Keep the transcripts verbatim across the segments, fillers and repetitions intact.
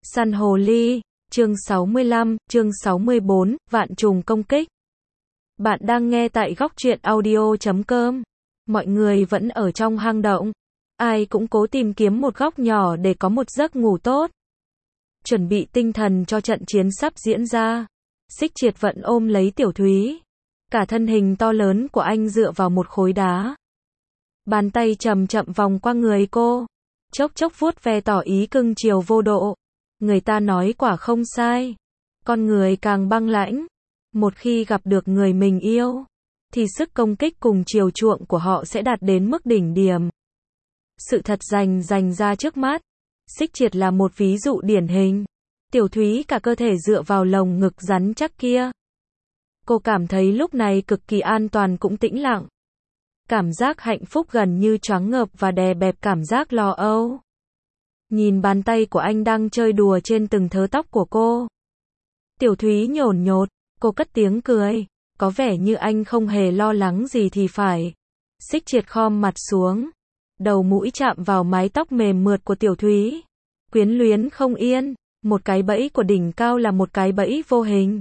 Săn hồ ly, chương sáu mươi lăm, chương sáu mươi bốn, vạn trùng công kích. Bạn đang nghe tại góc truyện audio chấm com. Mọi người vẫn ở trong hang động. Ai cũng cố tìm kiếm một góc nhỏ để có một giấc ngủ tốt. Chuẩn bị tinh thần cho trận chiến sắp diễn ra. Xích Triệt vẫn ôm lấy Tiểu Thúy. Cả thân hình to lớn của anh dựa vào một khối đá. Bàn tay chậm chậm vòng qua người cô. Chốc chốc vuốt ve tỏ ý cưng chiều vô độ. Người ta nói quả không sai. Con người càng băng lãnh. Một khi gặp được người mình yêu, thì sức công kích cùng chiều chuộng của họ sẽ đạt đến mức đỉnh điểm. Sự thật dành dành ra trước mắt. Xích Triệt là một ví dụ điển hình. Tiểu Thúy cả cơ thể dựa vào lồng ngực rắn chắc kia. Cô cảm thấy lúc này cực kỳ an toàn cũng tĩnh lặng. Cảm giác hạnh phúc gần như choáng ngợp và đè bẹp cảm giác lo âu. Nhìn bàn tay của anh đang chơi đùa trên từng thớ tóc của cô. Tiểu Thúy nhổn nhột, cô cất tiếng cười. Có vẻ như anh không hề lo lắng gì thì phải. Xích Triệt khom mặt xuống. Đầu mũi chạm vào mái tóc mềm mượt của Tiểu Thúy. Quyến luyến không yên. Một cái bẫy của đỉnh cao là một cái bẫy vô hình.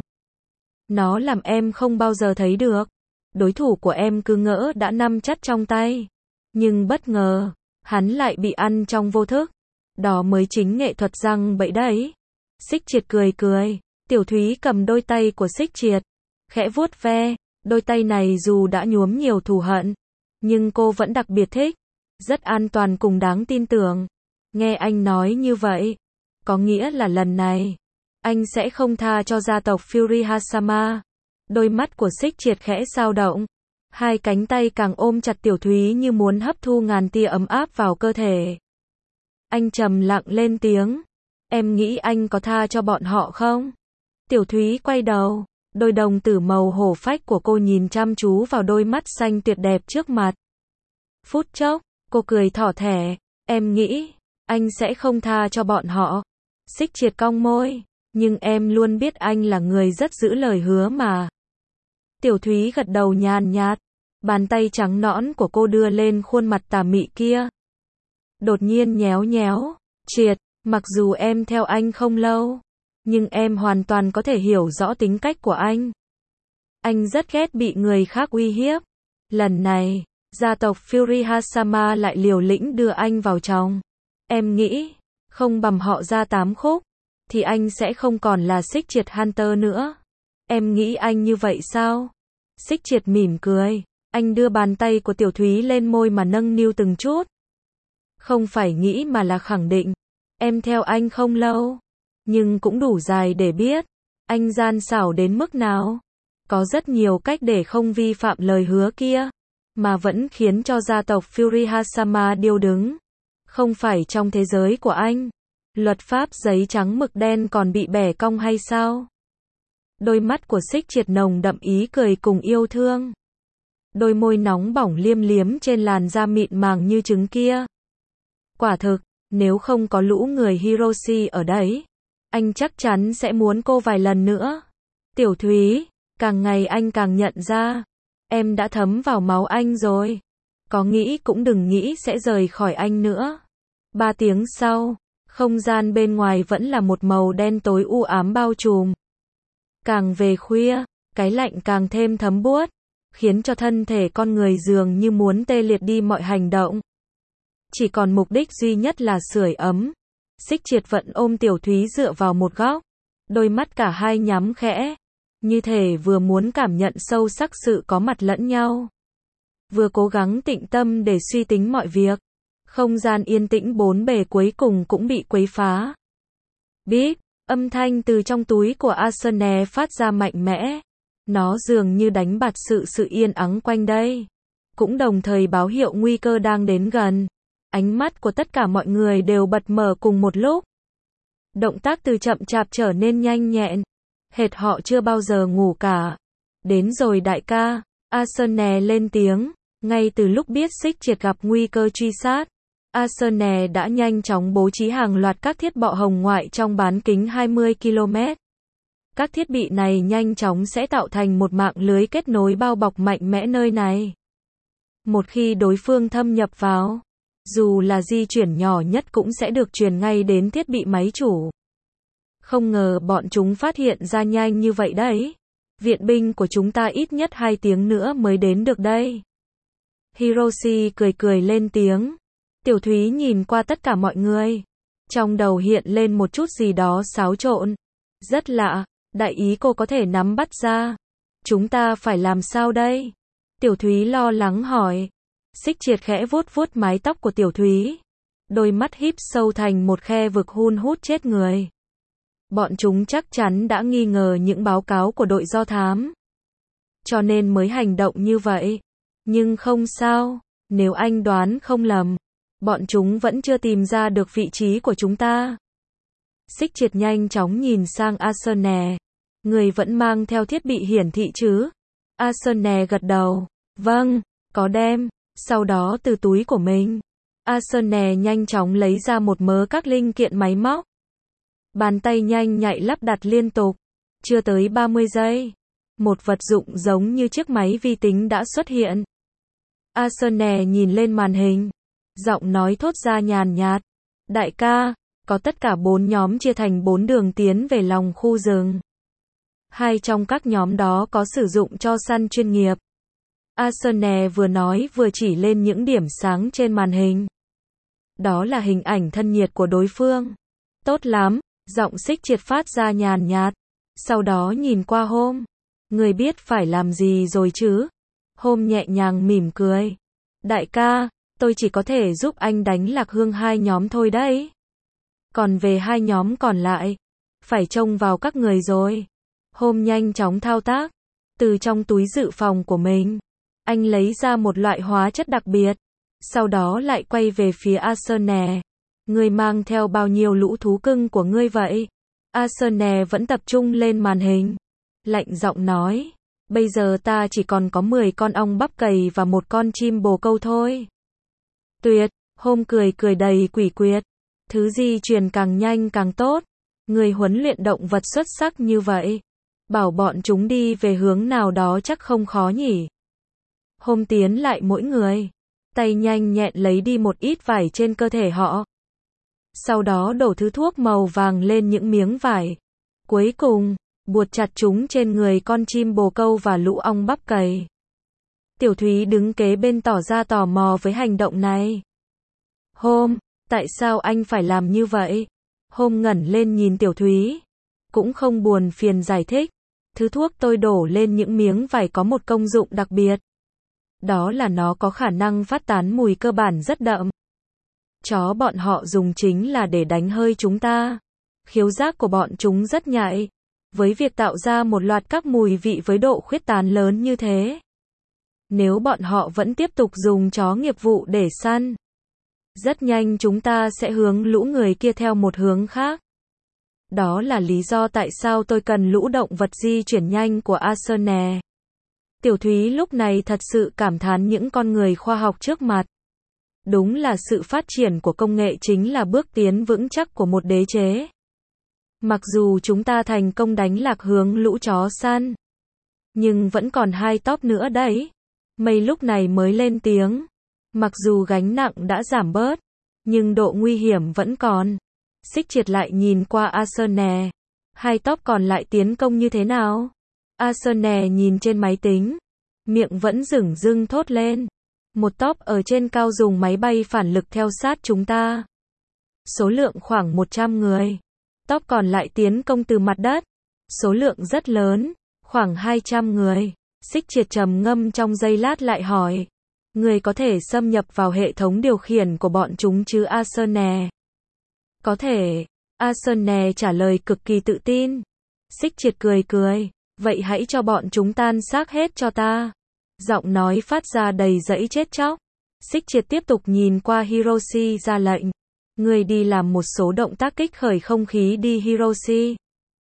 Nó làm em không bao giờ thấy được. Đối thủ của em cứ ngỡ đã nắm chắc trong tay. Nhưng bất ngờ, hắn lại bị ăn trong vô thức. Đó mới chính nghệ thuật răng bẫy đấy. Xích Triệt cười cười. Tiểu Thúy cầm đôi tay của Xích Triệt. Khẽ vuốt ve. Đôi tay này dù đã nhuốm nhiều thù hận, nhưng cô vẫn đặc biệt thích. Rất an toàn cùng đáng tin tưởng. Nghe anh nói như vậy, có nghĩa là lần này, anh sẽ không tha cho gia tộc Furuhasama. Đôi mắt của Xích Triệt khẽ dao động. Hai cánh tay càng ôm chặt Tiểu Thúy như muốn hấp thu ngàn tia ấm áp vào cơ thể. Anh trầm lặng lên tiếng. Em nghĩ anh có tha cho bọn họ không? Tiểu Thúy quay đầu. Đôi đồng tử màu hổ phách của cô nhìn chăm chú vào đôi mắt xanh tuyệt đẹp trước mặt. Phút chốc, cô cười thỏ thẻ. Em nghĩ, anh sẽ không tha cho bọn họ. Xích Triệt cong môi. Nhưng em luôn biết anh là người rất giữ lời hứa mà. Tiểu Thúy gật đầu nhàn nhạt. Bàn tay trắng nõn của cô đưa lên khuôn mặt tà mị kia. Đột nhiên nhéo nhéo. Triệt, mặc dù em theo anh không lâu, nhưng em hoàn toàn có thể hiểu rõ tính cách của anh. Anh rất ghét bị người khác uy hiếp. Lần này, gia tộc Furuhasama lại liều lĩnh đưa anh vào trong. Em nghĩ, không bầm họ ra tám khúc, thì anh sẽ không còn là Xích Triệt Hunter nữa. Em nghĩ anh như vậy sao? Xích Triệt mỉm cười. Anh đưa bàn tay của Tiểu Thúy lên môi mà nâng niu từng chút. Không phải nghĩ mà là khẳng định. Em theo anh không lâu, nhưng cũng đủ dài để biết anh gian xảo đến mức nào. Có rất nhiều cách để không vi phạm lời hứa kia, mà vẫn khiến cho gia tộc Furuhasama điêu đứng. Không phải trong thế giới của anh, luật pháp giấy trắng mực đen còn bị bẻ cong hay sao? Đôi mắt của Xích Triệt nồng đậm ý cười cùng yêu thương. Đôi môi nóng bỏng liêm liếm trên làn da mịn màng như trứng kia. Quả thực, nếu không có lũ người Hiroshi ở đấy, anh chắc chắn sẽ muốn cô vài lần nữa. Tiểu Thúy, càng ngày anh càng nhận ra, em đã thấm vào máu anh rồi. Có nghĩ cũng đừng nghĩ sẽ rời khỏi anh nữa. Ba tiếng sau, không gian bên ngoài vẫn là một màu đen tối u ám bao trùm. Càng về khuya, cái lạnh càng thêm thấm buốt, khiến cho thân thể con người dường như muốn tê liệt đi mọi hành động. Chỉ còn mục đích duy nhất là sưởi ấm. Xích Triệt vẫn ôm Tiểu Thúy dựa vào một góc. Đôi mắt cả hai nhắm khẽ. Như thể vừa muốn cảm nhận sâu sắc sự có mặt lẫn nhau. Vừa cố gắng tĩnh tâm để suy tính mọi việc. Không gian yên tĩnh bốn bề cuối cùng cũng bị quấy phá. Bíp, âm thanh từ trong túi của Asune phát ra mạnh mẽ. Nó dường như đánh bật sự sự yên ắng quanh đây. Cũng đồng thời báo hiệu nguy cơ đang đến gần. Ánh mắt của tất cả mọi người đều bật mở cùng một lúc. Động tác từ chậm chạp trở nên nhanh nhẹn. Hệt họ chưa bao giờ ngủ cả. Đến rồi đại ca. Asune lên tiếng. Ngay từ lúc biết Xích Triệt gặp nguy cơ truy sát, Asune đã nhanh chóng bố trí hàng loạt các thiết bọ hồng ngoại trong bán kính hai mươi ki lô mét. Các thiết bị này nhanh chóng sẽ tạo thành một mạng lưới kết nối bao bọc mạnh mẽ nơi này. Một khi đối phương thâm nhập vào, dù là di chuyển nhỏ nhất cũng sẽ được truyền ngay đến thiết bị máy chủ. Không ngờ bọn chúng phát hiện ra nhanh như vậy đấy. Viện binh của chúng ta ít nhất hai tiếng nữa mới đến được đây. Hiroshi cười cười lên tiếng. Tiểu Thúy nhìn qua tất cả mọi người. Trong đầu hiện lên một chút gì đó xáo trộn. Rất lạ, đại ý cô có thể nắm bắt ra. Chúng ta phải làm sao đây? Tiểu Thúy lo lắng hỏi. Xích Triệt khẽ vuốt vuốt mái tóc của Tiểu Thúy. Đôi mắt híp sâu thành một khe vực hun hút chết người. Bọn chúng chắc chắn đã nghi ngờ những báo cáo của đội do thám. Cho nên mới hành động như vậy. Nhưng không sao, nếu anh đoán không lầm, bọn chúng vẫn chưa tìm ra được vị trí của chúng ta. Xích Triệt nhanh chóng nhìn sang Asune. Người vẫn mang theo thiết bị hiển thị chứ? Asune gật đầu. Vâng, có đem. Sau đó từ túi của mình, Asune nhanh chóng lấy ra một mớ các linh kiện máy móc. Bàn tay nhanh nhạy lắp đặt liên tục. Chưa tới ba mươi giây. Một vật dụng giống như chiếc máy vi tính đã xuất hiện. Asune nhìn lên màn hình. Giọng nói thốt ra nhàn nhạt. Đại ca, có tất cả bốn nhóm chia thành bốn đường tiến về lòng khu rừng. Hai trong các nhóm đó có sử dụng cho săn chuyên nghiệp. Asune vừa nói vừa chỉ lên những điểm sáng trên màn hình. Đó là hình ảnh thân nhiệt của đối phương. Tốt lắm, giọng Xích Triệt phát ra nhàn nhạt. Sau đó nhìn qua Hôm. Người biết phải làm gì rồi chứ? Hôm nhẹ nhàng mỉm cười. Đại ca, tôi chỉ có thể giúp anh đánh lạc hương hai nhóm thôi đấy. Còn về hai nhóm còn lại, phải trông vào các người rồi. Hôm nhanh chóng thao tác. Từ trong túi dự phòng của mình, anh lấy ra một loại hóa chất đặc biệt. Sau đó lại quay về phía Asune. Ngươi mang theo bao nhiêu lũ thú cưng của ngươi vậy? Asune vẫn tập trung lên màn hình. Lạnh giọng nói. Bây giờ ta chỉ còn có mười con ong bắp cầy và một con chim bồ câu thôi. Tuyệt, Hôm cười cười đầy quỷ quyệt. Thứ di truyền càng nhanh càng tốt. Người huấn luyện động vật xuất sắc như vậy. Bảo bọn chúng đi về hướng nào đó chắc không khó nhỉ. Hôm tiến lại mỗi người. Tay nhanh nhẹn lấy đi một ít vải trên cơ thể họ. Sau đó đổ thứ thuốc màu vàng lên những miếng vải. Cuối cùng, buộc chặt chúng trên người con chim bồ câu và lũ ong bắp cầy. Tiểu Thúy đứng kế bên tỏ ra tò mò với hành động này. Hôm, tại sao anh phải làm như vậy? Hôm ngẩng lên nhìn Tiểu Thúy. Cũng không buồn phiền giải thích. Thứ thuốc tôi đổ lên những miếng vải có một công dụng đặc biệt. Đó là nó có khả năng phát tán mùi cơ bản rất đậm. Chó bọn họ dùng chính là để đánh hơi chúng ta. Khiếu giác của bọn chúng rất nhạy. Với việc tạo ra một loạt các mùi vị với độ khuyết tán lớn như thế. Nếu bọn họ vẫn tiếp tục dùng chó nghiệp vụ để săn, rất nhanh chúng ta sẽ hướng lũ người kia theo một hướng khác. Đó là lý do tại sao tôi cần lũ động vật di chuyển nhanh của Asune. Tiểu Thúy lúc này thật sự cảm thán những con người khoa học trước mặt. Đúng là sự phát triển của công nghệ chính là bước tiến vững chắc của một đế chế. Mặc dù chúng ta thành công đánh lạc hướng lũ chó săn, nhưng vẫn còn hai top nữa đấy. Mây lúc này mới lên tiếng. Mặc dù gánh nặng đã giảm bớt, nhưng độ nguy hiểm vẫn còn. Xích Triệt lại nhìn qua Asune. Hai top còn lại tiến công như thế nào? Asune nhìn trên máy tính. Miệng vẫn dửng dưng thốt lên. Một top ở trên cao dùng máy bay phản lực theo sát chúng ta. Số lượng khoảng một trăm người. Top còn lại tiến công từ mặt đất. Số lượng rất lớn, khoảng hai trăm người. Xích Triệt trầm ngâm trong giây lát lại hỏi. Người có thể xâm nhập vào hệ thống điều khiển của bọn chúng chứ Asune? Có thể. Asune trả lời cực kỳ tự tin. Xích Triệt cười cười. Vậy hãy cho bọn chúng tan xác hết cho ta. Giọng nói phát ra đầy dẫy chết chóc. Xích Triệt tiếp tục nhìn qua Hiroshi ra lệnh. Người đi làm một số động tác kích khởi không khí đi Hiroshi.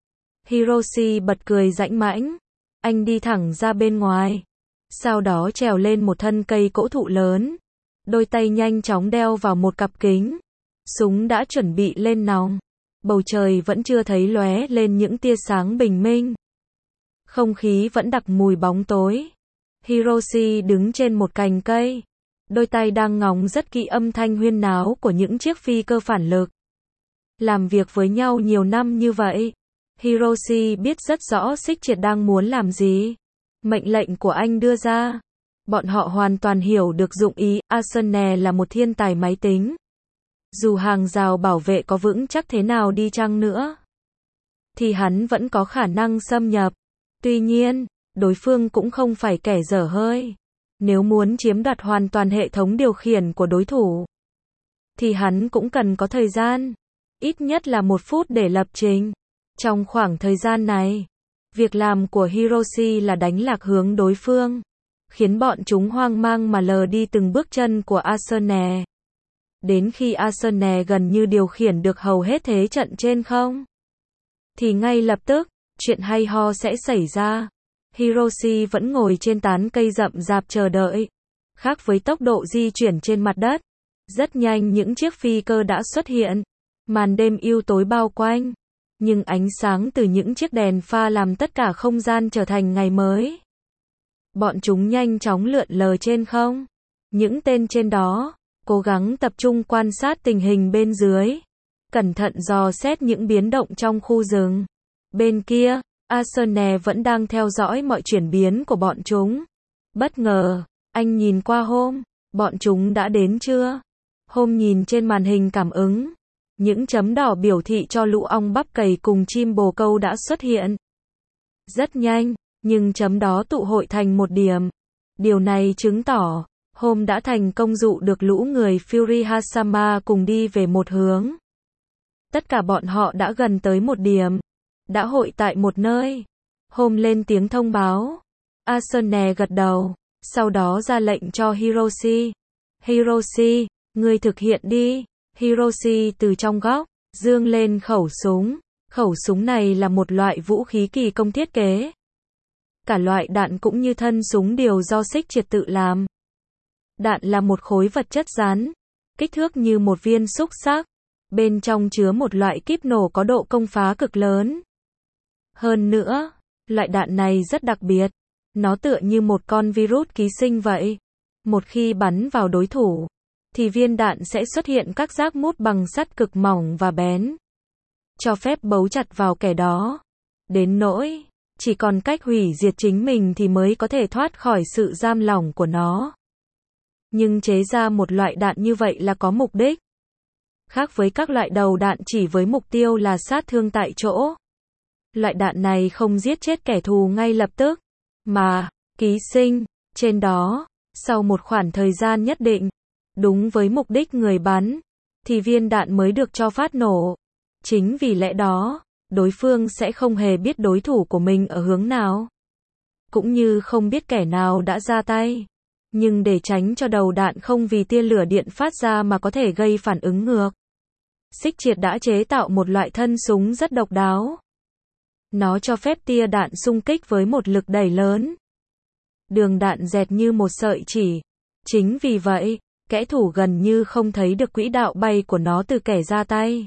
Hiroshi bật cười rãnh mãnh. Anh đi thẳng ra bên ngoài. Sau đó trèo lên một thân cây cỗ thụ lớn. Đôi tay nhanh chóng đeo vào một cặp kính. Súng đã chuẩn bị lên nòng. Bầu trời vẫn chưa thấy lóe lên những tia sáng bình minh. Không khí vẫn đặc mùi bóng tối. Hiroshi đứng trên một cành cây. Đôi tay đang ngóng rất kỹ âm thanh huyên náo của những chiếc phi cơ phản lực. Làm việc với nhau nhiều năm như vậy, Hiroshi biết rất rõ Xích Triệt đang muốn làm gì. Mệnh lệnh của anh đưa ra, bọn họ hoàn toàn hiểu được dụng ý. Asune là một thiên tài máy tính. Dù hàng rào bảo vệ có vững chắc thế nào đi chăng nữa, thì hắn vẫn có khả năng xâm nhập. Tuy nhiên, đối phương cũng không phải kẻ dở hơi. Nếu muốn chiếm đoạt hoàn toàn hệ thống điều khiển của đối thủ, thì hắn cũng cần có thời gian. Ít nhất là một phút để lập trình. Trong khoảng thời gian này, việc làm của Hiroshi là đánh lạc hướng đối phương, khiến bọn chúng hoang mang mà lờ đi từng bước chân của Asune. Đến khi Asune gần như điều khiển được hầu hết thế trận trên không, thì ngay lập tức, chuyện hay ho sẽ xảy ra. Hiroshi vẫn ngồi trên tán cây rậm rạp chờ đợi. Khác với tốc độ di chuyển trên mặt đất, rất nhanh những chiếc phi cơ đã xuất hiện. Màn đêm u tối bao quanh, nhưng ánh sáng từ những chiếc đèn pha làm tất cả không gian trở thành ngày mới. Bọn chúng nhanh chóng lượn lờ trên không. Những tên trên đó cố gắng tập trung quan sát tình hình bên dưới, cẩn thận dò xét những biến động trong khu rừng. Bên kia, Asune vẫn đang theo dõi mọi chuyển biến của bọn chúng. Bất ngờ, anh nhìn qua Home, bọn chúng đã đến chưa? Home nhìn trên màn hình cảm ứng. Những chấm đỏ biểu thị cho lũ ong bắp cày cùng chim bồ câu đã xuất hiện. Rất nhanh, nhưng chấm đó tụ hội thành một điểm. Điều này chứng tỏ, Home đã thành công dụ được lũ người Fury Hasama cùng đi về một hướng. Tất cả bọn họ đã gần tới một điểm, đã hội tại một nơi. Home lên tiếng thông báo. Asune gật đầu, sau đó ra lệnh cho Hiroshi. Hiroshi, ngươi thực hiện đi. Hiroshi từ trong góc, giương lên khẩu súng. Khẩu súng này là một loại vũ khí kỳ công thiết kế. Cả loại đạn cũng như thân súng đều do Xích Triệt tự làm. Đạn là một khối vật chất rắn, kích thước như một viên xúc xắc. Bên trong chứa một loại kíp nổ có độ công phá cực lớn. Hơn nữa, loại đạn này rất đặc biệt. Nó tựa như một con virus ký sinh vậy. Một khi bắn vào đối thủ, thì viên đạn sẽ xuất hiện các rác mút bằng sắt cực mỏng và bén, cho phép bấu chặt vào kẻ đó. Đến nỗi, chỉ còn cách hủy diệt chính mình thì mới có thể thoát khỏi sự giam lỏng của nó. Nhưng chế ra một loại đạn như vậy là có mục đích. Khác với các loại đầu đạn chỉ với mục tiêu là sát thương tại chỗ. Loại đạn này không giết chết kẻ thù ngay lập tức, mà ký sinh trên đó, sau một khoảng thời gian nhất định, đúng với mục đích người bắn, thì viên đạn mới được cho phát nổ. Chính vì lẽ đó, đối phương sẽ không hề biết đối thủ của mình ở hướng nào, cũng như không biết kẻ nào đã ra tay. Nhưng để tránh cho đầu đạn không vì tia lửa điện phát ra mà có thể gây phản ứng ngược, Xích Triệt đã chế tạo một loại thân súng rất độc đáo. Nó cho phép tia đạn xung kích với một lực đẩy lớn. Đường đạn dẹt như một sợi chỉ. Chính vì vậy, kẻ thù gần như không thấy được quỹ đạo bay của nó từ kẻ ra tay.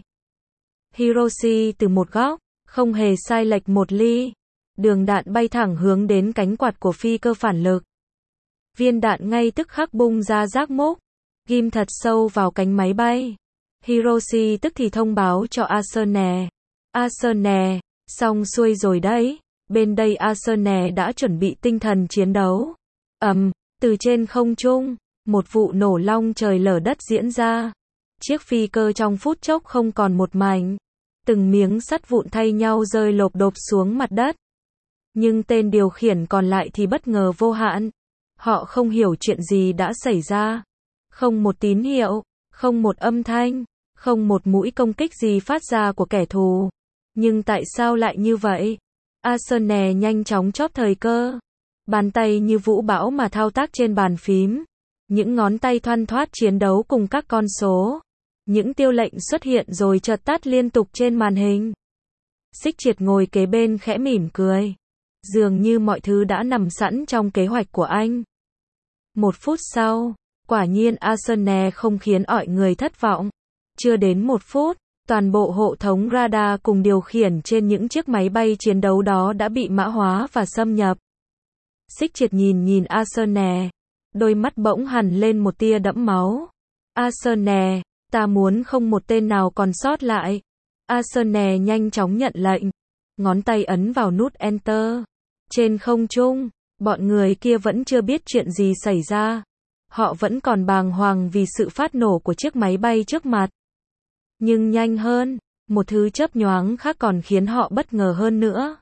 Hiroshi từ một góc, không hề sai lệch một ly. Đường đạn bay thẳng hướng đến cánh quạt của phi cơ phản lực. Viên đạn ngay tức khắc bung ra rác mốc, ghim thật sâu vào cánh máy bay. Hiroshi tức thì thông báo cho Asune. Asune, xong xuôi rồi đấy. Bên đây Asune đã chuẩn bị tinh thần chiến đấu. Ầm, từ trên không trung, một vụ nổ long trời lở đất diễn ra. Chiếc phi cơ trong phút chốc không còn một mảnh. Từng miếng sắt vụn thay nhau rơi lộp độp xuống mặt đất. Nhưng tên điều khiển còn lại thì bất ngờ vô hạn. Họ không hiểu chuyện gì đã xảy ra. Không một tín hiệu, không một âm thanh, không một mũi công kích gì phát ra của kẻ thù. Nhưng tại sao lại như vậy? Asune nhanh chóng chóp thời cơ. Bàn tay như vũ bão mà thao tác trên bàn phím. Những ngón tay thoăn thoắt chiến đấu cùng các con số. Những tiêu lệnh xuất hiện rồi chợt tắt liên tục trên màn hình. Xích Triệt ngồi kế bên khẽ mỉm cười. Dường như mọi thứ đã nằm sẵn trong kế hoạch của anh. Một phút sau, quả nhiên Asune không khiến mọi người thất vọng. Chưa đến một phút, toàn bộ hệ thống radar cùng điều khiển trên những chiếc máy bay chiến đấu đó đã bị mã hóa và xâm nhập. Xích Triệt nhìn nhìn Asune, đôi mắt bỗng hằn lên một tia đẫm máu. Asune, ta muốn không một tên nào còn sót lại. Arsenal nhanh chóng nhận lệnh, ngón tay ấn vào nút Enter. Trên không trung, bọn người kia vẫn chưa biết chuyện gì xảy ra. Họ vẫn còn bàng hoàng vì sự phát nổ của chiếc máy bay trước mặt. Nhưng nhanh hơn, một thứ chớp nhoáng khác còn khiến họ bất ngờ hơn nữa.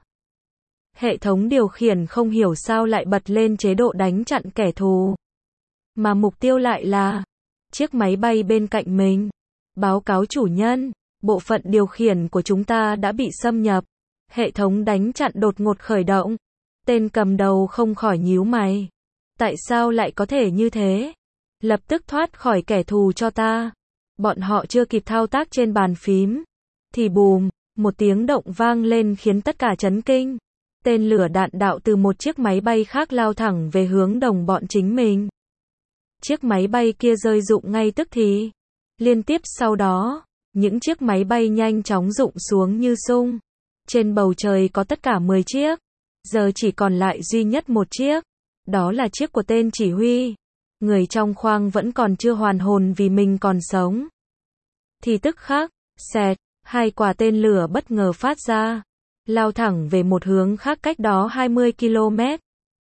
Hệ thống điều khiển không hiểu sao lại bật lên chế độ đánh chặn kẻ thù. Mà mục tiêu lại là chiếc máy bay bên cạnh mình. Báo cáo chủ nhân, bộ phận điều khiển của chúng ta đã bị xâm nhập. Hệ thống đánh chặn đột ngột khởi động. Tên cầm đầu không khỏi nhíu mày. Tại sao lại có thể như thế? Lập tức thoát khỏi kẻ thù cho ta. Bọn họ chưa kịp thao tác trên bàn phím. Thì bùm, một tiếng động vang lên khiến tất cả chấn kinh. Tên lửa đạn đạo từ một chiếc máy bay khác lao thẳng về hướng đồng bọn chính mình. Chiếc máy bay kia rơi rụng ngay tức thì. Liên tiếp sau đó, những chiếc máy bay nhanh chóng rụng xuống như sung. Trên bầu trời có tất cả mười chiếc. Giờ chỉ còn lại duy nhất một chiếc. Đó là chiếc của tên chỉ huy. Người trong khoang vẫn còn chưa hoàn hồn vì mình còn sống. Thì tức khắc, xẹt, hai quả tên lửa bất ngờ phát ra. Lao thẳng về một hướng khác cách đó hai mươi ki lô mét.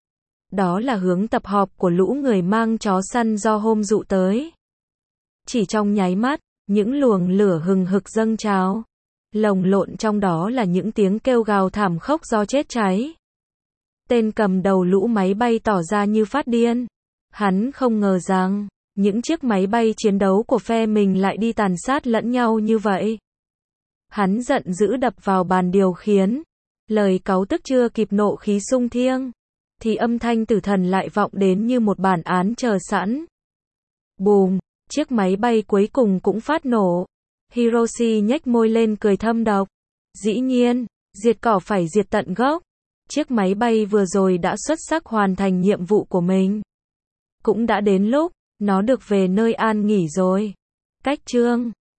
Đó là hướng tập họp của lũ người mang chó săn do hôm dụ tới. Chỉ trong nháy mắt, những luồng lửa hừng hực dâng trào. Lồng lộn trong đó là những tiếng kêu gào thảm khốc do chết cháy. Tên cầm đầu lũ máy bay tỏ ra như phát điên. Hắn không ngờ rằng, những chiếc máy bay chiến đấu của phe mình lại đi tàn sát lẫn nhau như vậy. Hắn giận dữ đập vào bàn điều khiển. Lời cáu tức chưa kịp nộ khí sung thiêng. Thì âm thanh tử thần lại vọng đến như một bản án chờ sẵn. Bùm, chiếc máy bay cuối cùng cũng phát nổ. Hiroshi nhếch môi lên cười thâm độc. Dĩ nhiên, diệt cỏ phải diệt tận gốc. Chiếc máy bay vừa rồi đã xuất sắc hoàn thành nhiệm vụ của mình. Cũng đã đến lúc, nó được về nơi an nghỉ rồi. Cách chương